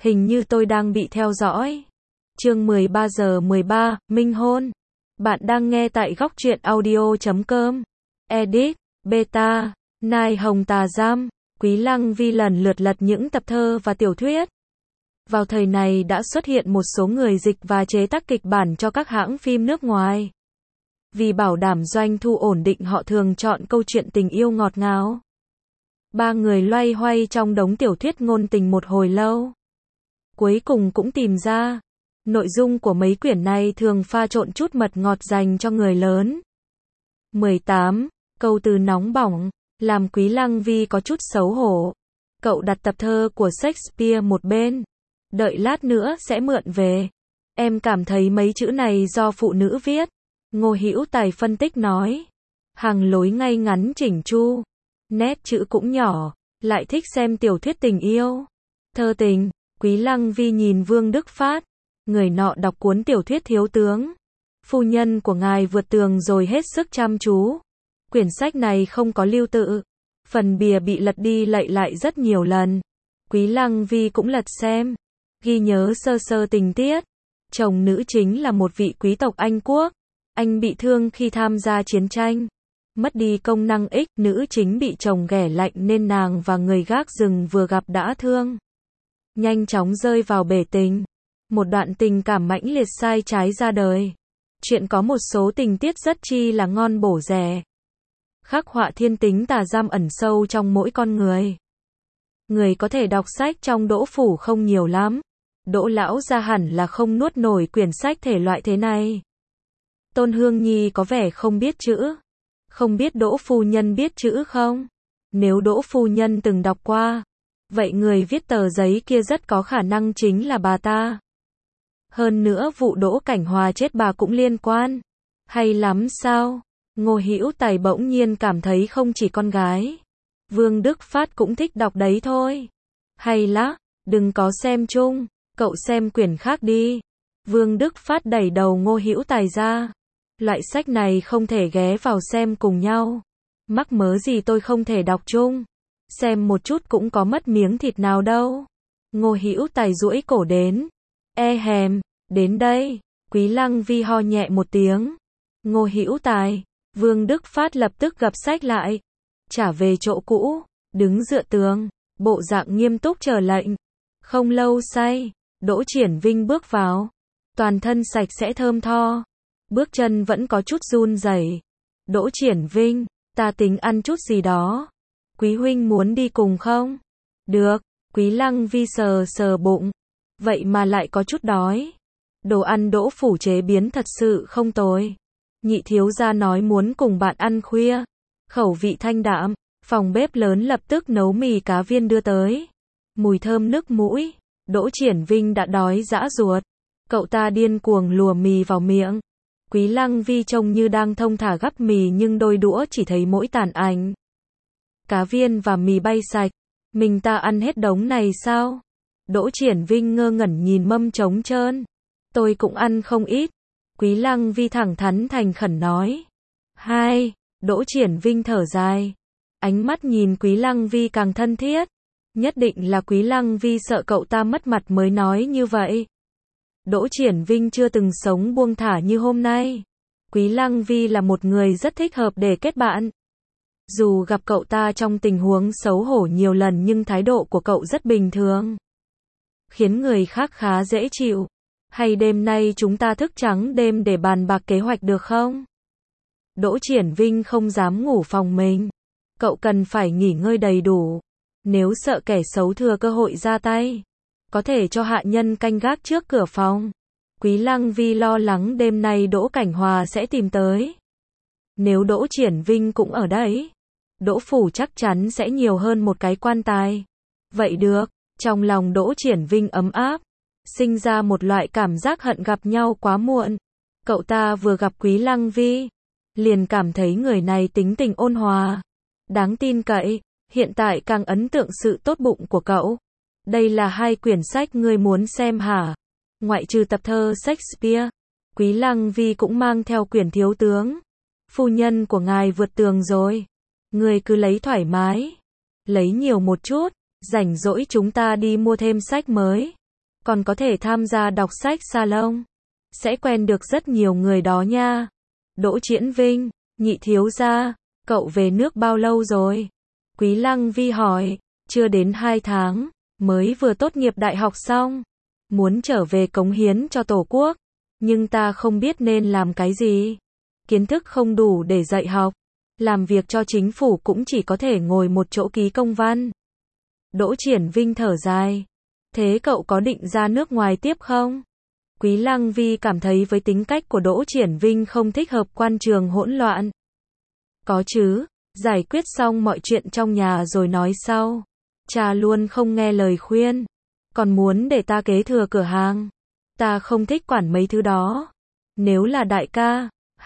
Hình như tôi đang bị theo dõi. Chương 13:13, Minh hôn. Bạn đang nghe tại góc truyện audio.com. Edit, Beta, Nai Hồng Tà Giam. Quý Lăng Vi lần lượt lật những tập thơ và tiểu thuyết. Vào thời này đã xuất hiện một số người dịch và chế tác kịch bản cho các hãng phim nước ngoài. Vì bảo đảm doanh thu ổn định họ thường chọn câu chuyện tình yêu ngọt ngào. Ba người loay hoay trong đống tiểu thuyết ngôn tình một hồi lâu. Cuối cùng cũng tìm ra, nội dung của mấy quyển này thường pha trộn chút mật ngọt dành cho người lớn. 18. Câu từ nóng bỏng, làm Quý Lăng Vi có chút xấu hổ. Cậu đặt tập thơ của Shakespeare một bên. Đợi lát nữa sẽ mượn về. Em cảm thấy mấy chữ này do phụ nữ viết. Ngô Hữu Tài phân tích nói. Hàng lối ngay ngắn chỉnh chu. Nét chữ cũng nhỏ. Lại thích xem tiểu thuyết tình yêu. Thơ tình. Quý Lăng Vi nhìn Vương Đức Phát. Người nọ đọc cuốn tiểu thuyết Thiếu tướng. Phu nhân của ngài vượt tường rồi hết sức chăm chú. Quyển sách này không có lưu tự. Phần bìa bị lật đi lạy lại rất nhiều lần. Quý Lăng Vi cũng lật xem. Ghi nhớ sơ sơ tình tiết. Chồng nữ chính là một vị quý tộc Anh Quốc. Anh bị thương khi tham gia chiến tranh. Mất đi công năng ích, nữ chính bị chồng ghẻ lạnh nên nàng và người gác rừng vừa gặp đã thương. Nhanh chóng rơi vào bể tình. Một đoạn tình cảm mãnh liệt sai trái ra đời. Chuyện có một số tình tiết rất chi là ngon bổ rẻ. Khắc họa thiên tính tà giam ẩn sâu trong mỗi con người. Người có thể đọc sách trong Đỗ phủ không nhiều lắm. Đỗ lão gia hẳn là không nuốt nổi quyển sách thể loại thế này. Tôn Hương Nhi có vẻ không biết chữ. Không biết Đỗ phu nhân biết chữ không? Nếu Đỗ phu nhân từng đọc qua, vậy người viết tờ giấy kia rất có khả năng chính là bà ta. Hơn nữa vụ Đỗ Cảnh Hòa chết bà cũng liên quan. Hay lắm sao? Ngô Hữu Tài bỗng nhiên cảm thấy không chỉ con gái. Vương Đức Phát cũng thích đọc đấy thôi. Hay lắm, đừng có xem chung, cậu xem quyển khác đi. Vương Đức Phát đẩy đầu Ngô Hữu Tài ra. Loại sách này không thể ghé vào xem cùng nhau. Mắc mớ gì tôi không thể đọc chung. Xem một chút cũng có mất miếng thịt nào đâu. Ngô Hữu Tài duỗi cổ đến. E hèm, đến đây. Quý Lăng Vi ho nhẹ một tiếng. Ngô Hữu Tài. Vương Đức Phát lập tức gập sách lại. Trả về chỗ cũ. Đứng dựa tường. Bộ dạng nghiêm túc chờ lệnh. Không lâu say. Đỗ Triển Vinh bước vào. Toàn thân sạch sẽ thơm tho. Bước chân vẫn có chút run rẩy. Đỗ Triển Vinh. Ta tính ăn chút gì đó. Quý huynh muốn đi cùng không? Được. Quý Lăng Vi sờ sờ bụng. Vậy mà lại có chút đói. Đồ ăn Đỗ phủ chế biến thật sự không tồi. Nhị thiếu gia nói muốn cùng bạn ăn khuya. Khẩu vị thanh đạm. Phòng bếp lớn lập tức nấu mì cá viên đưa tới. Mùi thơm nức mũi. Đỗ Triển Vinh đã đói dã ruột. Cậu ta điên cuồng lùa mì vào miệng. Quý Lăng Vi trông như đang thong thả gắp mì nhưng đôi đũa chỉ thấy mỗi tàn ảnh. Cá viên và mì bay sạch. Mình ta ăn hết đống này sao? Đỗ Triển Vinh ngơ ngẩn nhìn mâm trống trơn. Tôi cũng ăn không ít. Quý Lăng Vi thẳng thắn thành khẩn nói. Hai. Đỗ Triển Vinh thở dài. Ánh mắt nhìn Quý Lăng Vi càng thân thiết. Nhất định là Quý Lăng Vi sợ cậu ta mất mặt mới nói như vậy. Đỗ Triển Vinh chưa từng sống buông thả như hôm nay. Quý Lăng Vi là một người rất thích hợp để kết bạn. Dù gặp cậu ta trong tình huống xấu hổ nhiều lần nhưng thái độ của cậu rất bình thường. Khiến người khác khá dễ chịu. Hay đêm nay chúng ta thức trắng đêm để bàn bạc kế hoạch được không? Đỗ Triển Vinh không dám ngủ phòng mình. Cậu cần phải nghỉ ngơi đầy đủ. Nếu sợ kẻ xấu thừa cơ hội ra tay, có thể cho hạ nhân canh gác trước cửa phòng. Quý Lăng Vi lo lắng đêm nay Đỗ Cảnh Hòa sẽ tìm tới. Nếu Đỗ Triển Vinh cũng ở đấy, Đỗ phủ chắc chắn sẽ nhiều hơn một cái quan tài. Vậy được, trong lòng Đỗ Triển Vinh ấm áp, sinh ra một loại cảm giác hận gặp nhau quá muộn. Cậu ta vừa gặp Quý Lăng Vi, liền cảm thấy người này tính tình ôn hòa, đáng tin cậy, hiện tại càng ấn tượng sự tốt bụng của cậu. Đây là hai quyển sách ngươi muốn xem hả? Ngoại trừ tập thơ Shakespeare, Quý Lăng Vi cũng mang theo quyển Thiếu tướng. Phu nhân của ngài vượt tường rồi. Ngươi cứ lấy thoải mái. Lấy nhiều một chút, rảnh rỗi chúng ta đi mua thêm sách mới. còn có thể tham gia đọc sách salon. Sẽ quen được rất nhiều người đó nha. Đỗ Triển Vinh, nhị thiếu gia, cậu về nước bao lâu rồi? Quý Lăng Vi hỏi, chưa đến 2 tháng, mới vừa tốt nghiệp đại học xong. Muốn trở về cống hiến cho Tổ quốc, nhưng ta không biết nên làm cái gì. Kiến thức không đủ để dạy học, làm việc cho chính phủ cũng chỉ có thể ngồi một chỗ ký công văn. Đỗ Triển Vinh thở dài, thế cậu có định ra nước ngoài tiếp không? Quý Lăng Vi cảm thấy với tính cách của Đỗ Triển Vinh không thích hợp quan trường hỗn loạn. Có chứ, giải quyết xong mọi chuyện trong nhà rồi nói sau. Cha luôn không nghe lời khuyên, còn muốn để ta kế thừa cửa hàng. Ta không thích quản mấy thứ đó. Nếu là đại ca.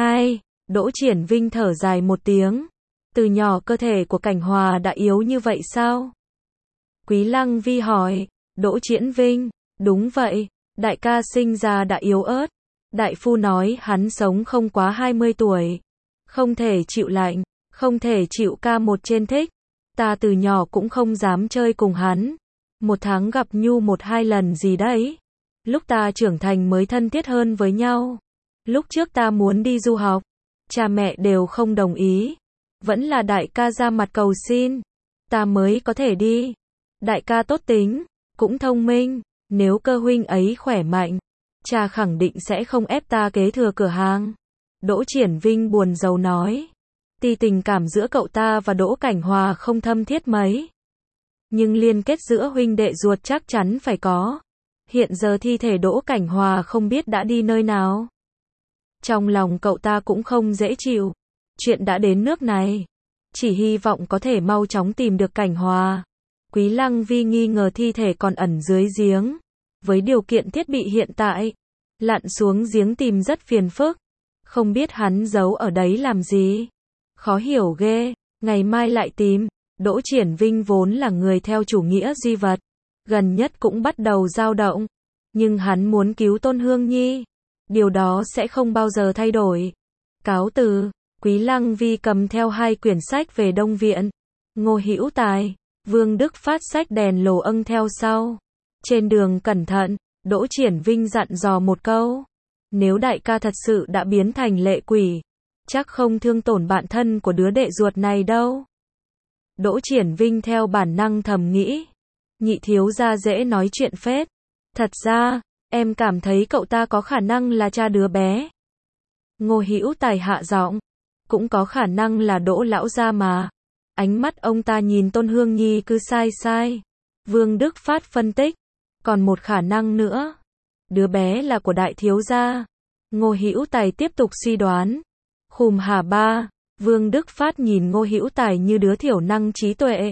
Đỗ Triển Vinh thở dài một tiếng. Từ nhỏ cơ thể của Cảnh Hòa đã yếu như vậy sao? Quý Lăng Vi hỏi. Đỗ Triển Vinh, đúng vậy, đại ca sinh ra đã yếu ớt. Đại phu nói hắn sống không quá 20 tuổi. Không thể chịu lạnh, không thể chịu ca một trên thích. Ta từ nhỏ cũng không dám chơi cùng hắn. 1 tháng gặp Nhu 1-2 lần gì đấy. Lúc ta trưởng thành mới thân thiết hơn với nhau. Lúc trước ta muốn đi du học, cha mẹ đều không đồng ý. Vẫn là đại ca ra mặt cầu xin, ta mới có thể đi. Đại ca tốt tính, cũng thông minh, nếu cơ huynh ấy khỏe mạnh, cha khẳng định sẽ không ép ta kế thừa cửa hàng. Đỗ Triển Vinh buồn rầu nói. Tuy tình cảm giữa cậu ta và Đỗ Cảnh Hòa không thâm thiết mấy, nhưng liên kết giữa huynh đệ ruột chắc chắn phải có. Hiện giờ thi thể Đỗ Cảnh Hòa không biết đã đi nơi nào. Trong lòng cậu ta cũng không dễ chịu. Chuyện đã đến nước này, chỉ hy vọng có thể mau chóng tìm được Cảnh Hòa. Quý Lăng Vi nghi ngờ thi thể còn ẩn dưới giếng. Với điều kiện thiết bị hiện tại, lặn xuống giếng tìm rất phiền phức. Không biết hắn giấu ở đấy làm gì. Khó hiểu ghê, ngày mai lại tìm. Đỗ Triển Vinh vốn là người theo chủ nghĩa duy vật, gần nhất cũng bắt đầu dao động. Nhưng hắn muốn cứu Tôn Hương Nhi. Điều đó sẽ không bao giờ thay đổi. Cáo từ, Quý Lăng Vi cầm theo 2 quyển sách về Đông Viện. Ngô Hữu Tài, Vương Đức Phát xách đèn lồ âng theo sau. Trên đường cẩn thận, Đỗ Triển Vinh dặn dò một câu. Nếu đại ca thật sự đã biến thành lệ quỷ, chắc không thương tổn bạn thân của đứa đệ ruột này đâu. Đỗ Triển Vinh theo bản năng thầm nghĩ. Nhị thiếu gia dễ nói chuyện phết. Thật ra, em cảm thấy cậu ta có khả năng là cha đứa bé. Ngô Hữu Tài hạ giọng. Cũng có khả năng là Đỗ lão gia mà. Ánh mắt ông ta nhìn Tôn Hương Nhi cứ sai sai. Vương Đức Phát phân tích. Còn một khả năng nữa. Đứa bé là của đại thiếu gia. Ngô Hữu Tài tiếp tục suy đoán. Khùm hả ba. Vương Đức Phát nhìn Ngô Hữu Tài như đứa thiểu năng trí tuệ.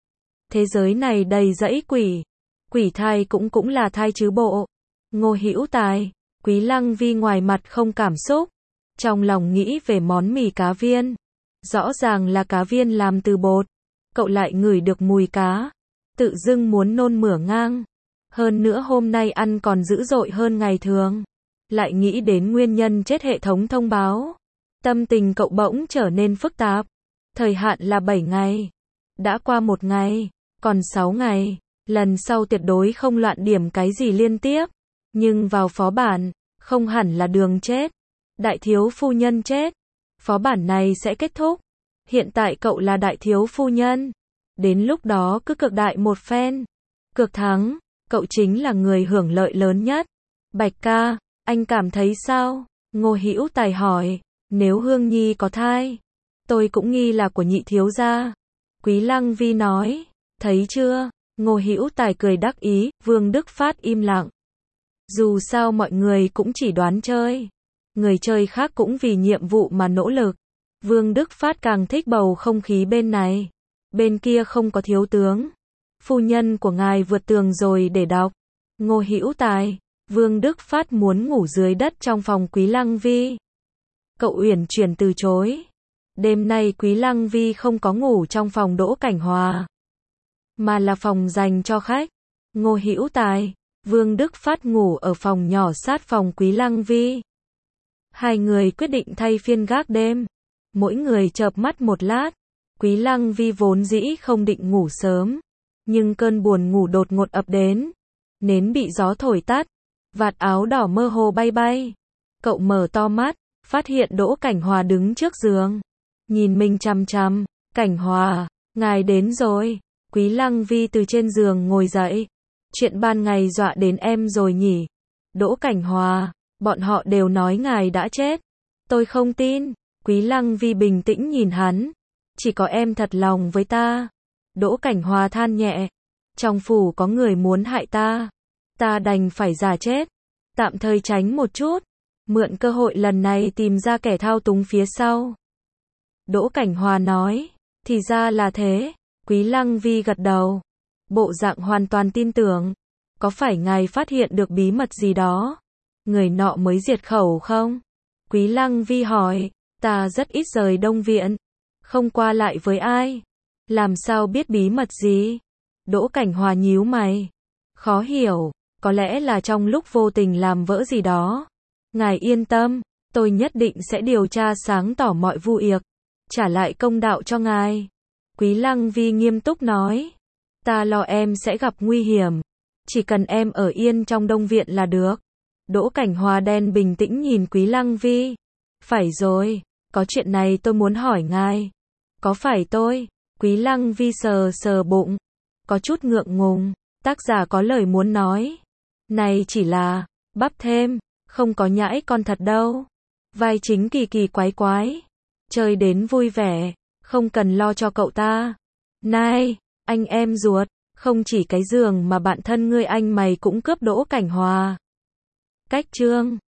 Thế giới này đầy dẫy quỷ. Quỷ thai cũng là thai chứ bộ. Ngô Hữu Tài. Quý Lăng Vi ngoài mặt không cảm xúc, trong lòng nghĩ về món mì cá viên. Rõ ràng là cá viên làm từ bột. Cậu lại ngửi được mùi cá, tự dưng muốn nôn mửa ngang. Hơn nữa hôm nay ăn còn dữ dội hơn ngày thường. Lại nghĩ đến nguyên nhân chết hệ thống thông báo. Tâm tình cậu bỗng trở nên phức tạp. Thời hạn là 7 ngày. Đã qua 1 ngày, còn 6 ngày. Lần sau tuyệt đối không loạn điểm cái gì liên tiếp. Nhưng vào phó bản, không hẳn là đường chết. Đại thiếu phu nhân chết. Phó bản này sẽ kết thúc. Hiện tại cậu là đại thiếu phu nhân. Đến lúc đó cứ cược đại một phen. Cược thắng, cậu chính là người hưởng lợi lớn nhất. Bạch ca, anh cảm thấy sao? Ngô Hữu Tài hỏi. Nếu Hương Nhi có thai, tôi cũng nghi là của nhị thiếu gia. Quý Lăng Vi nói. Thấy chưa? Ngô Hữu Tài cười đắc ý. Vương Đức Phát im lặng. Dù sao mọi người cũng chỉ đoán chơi. Người chơi khác cũng vì nhiệm vụ mà nỗ lực. Vương Đức Phát càng thích bầu không khí bên này. Bên kia không có thiếu tướng. Phu nhân của ngài vượt tường rồi để đọc. Ngô Hữu Tài. Vương Đức Phát muốn ngủ dưới đất trong phòng Quý Lăng Vi. Cậu uyển chuyển từ chối. Đêm nay Quý Lăng Vi không có ngủ trong phòng Đỗ Cảnh Hòa, mà là phòng dành cho khách. Ngô Hữu Tài, Vương Đức Phát ngủ ở phòng nhỏ sát phòng Quý Lăng Vi. Hai người quyết định thay phiên gác đêm. Mỗi người chợp mắt một lát. Quý Lăng Vi vốn dĩ không định ngủ sớm, nhưng cơn buồn ngủ đột ngột ập đến. nến bị gió thổi tắt, vạt áo đỏ mơ hồ bay bay. Cậu mở to mắt, phát hiện Đỗ Cảnh Hòa đứng trước giường, nhìn mình chằm chằm. Cảnh Hòa, ngài đến rồi. Quý Lăng Vi từ trên giường ngồi dậy. Chuyện ban ngày dọa đến em rồi nhỉ? Đỗ Cảnh Hòa, bọn họ đều nói ngài đã chết. Tôi không tin. Quý Lăng Vi bình tĩnh nhìn hắn. Chỉ có em thật lòng với ta. Đỗ Cảnh Hòa than nhẹ. Trong phủ có người muốn hại ta. Ta đành phải giả chết. Tạm thời tránh một chút. Mượn cơ hội lần này tìm ra kẻ thao túng phía sau. Đỗ Cảnh Hòa nói. Thì ra là thế. Quý Lăng Vi gật đầu. Bộ dạng hoàn toàn tin tưởng. Có phải ngài phát hiện được bí mật gì đó? Người nọ mới diệt khẩu không? Quý Lăng Vi hỏi. Ta rất ít rời Đông Viện. Không qua lại với ai. Làm sao biết bí mật gì? Đỗ Cảnh Hòa nhíu mày. Khó hiểu. Có lẽ là trong lúc vô tình làm vỡ gì đó. Ngài yên tâm. Tôi nhất định sẽ điều tra sáng tỏ mọi vụ việc. Trả lại công đạo cho ngài. Quý Lăng Vi nghiêm túc nói. Ta lo em sẽ gặp nguy hiểm. Chỉ cần em ở yên trong Đông Viện là được. Đỗ Cảnh Hòa đen bình tĩnh nhìn Quý Lăng Vi. Phải rồi, có chuyện này tôi muốn hỏi ngài. Có phải tôi? Quý Lăng Vi sờ sờ bụng. Có chút ngượng ngùng. Tác giả có lời muốn nói. Này chỉ là, bắp thêm, không có nhãi con thật đâu. Vai chính kỳ kỳ quái quái. Chơi đến vui vẻ, không cần lo cho cậu ta. Này, anh em ruột, không chỉ cái giường mà bạn thân ngươi anh mày cũng cướp Đỗ Cảnh Hòa. Cách chương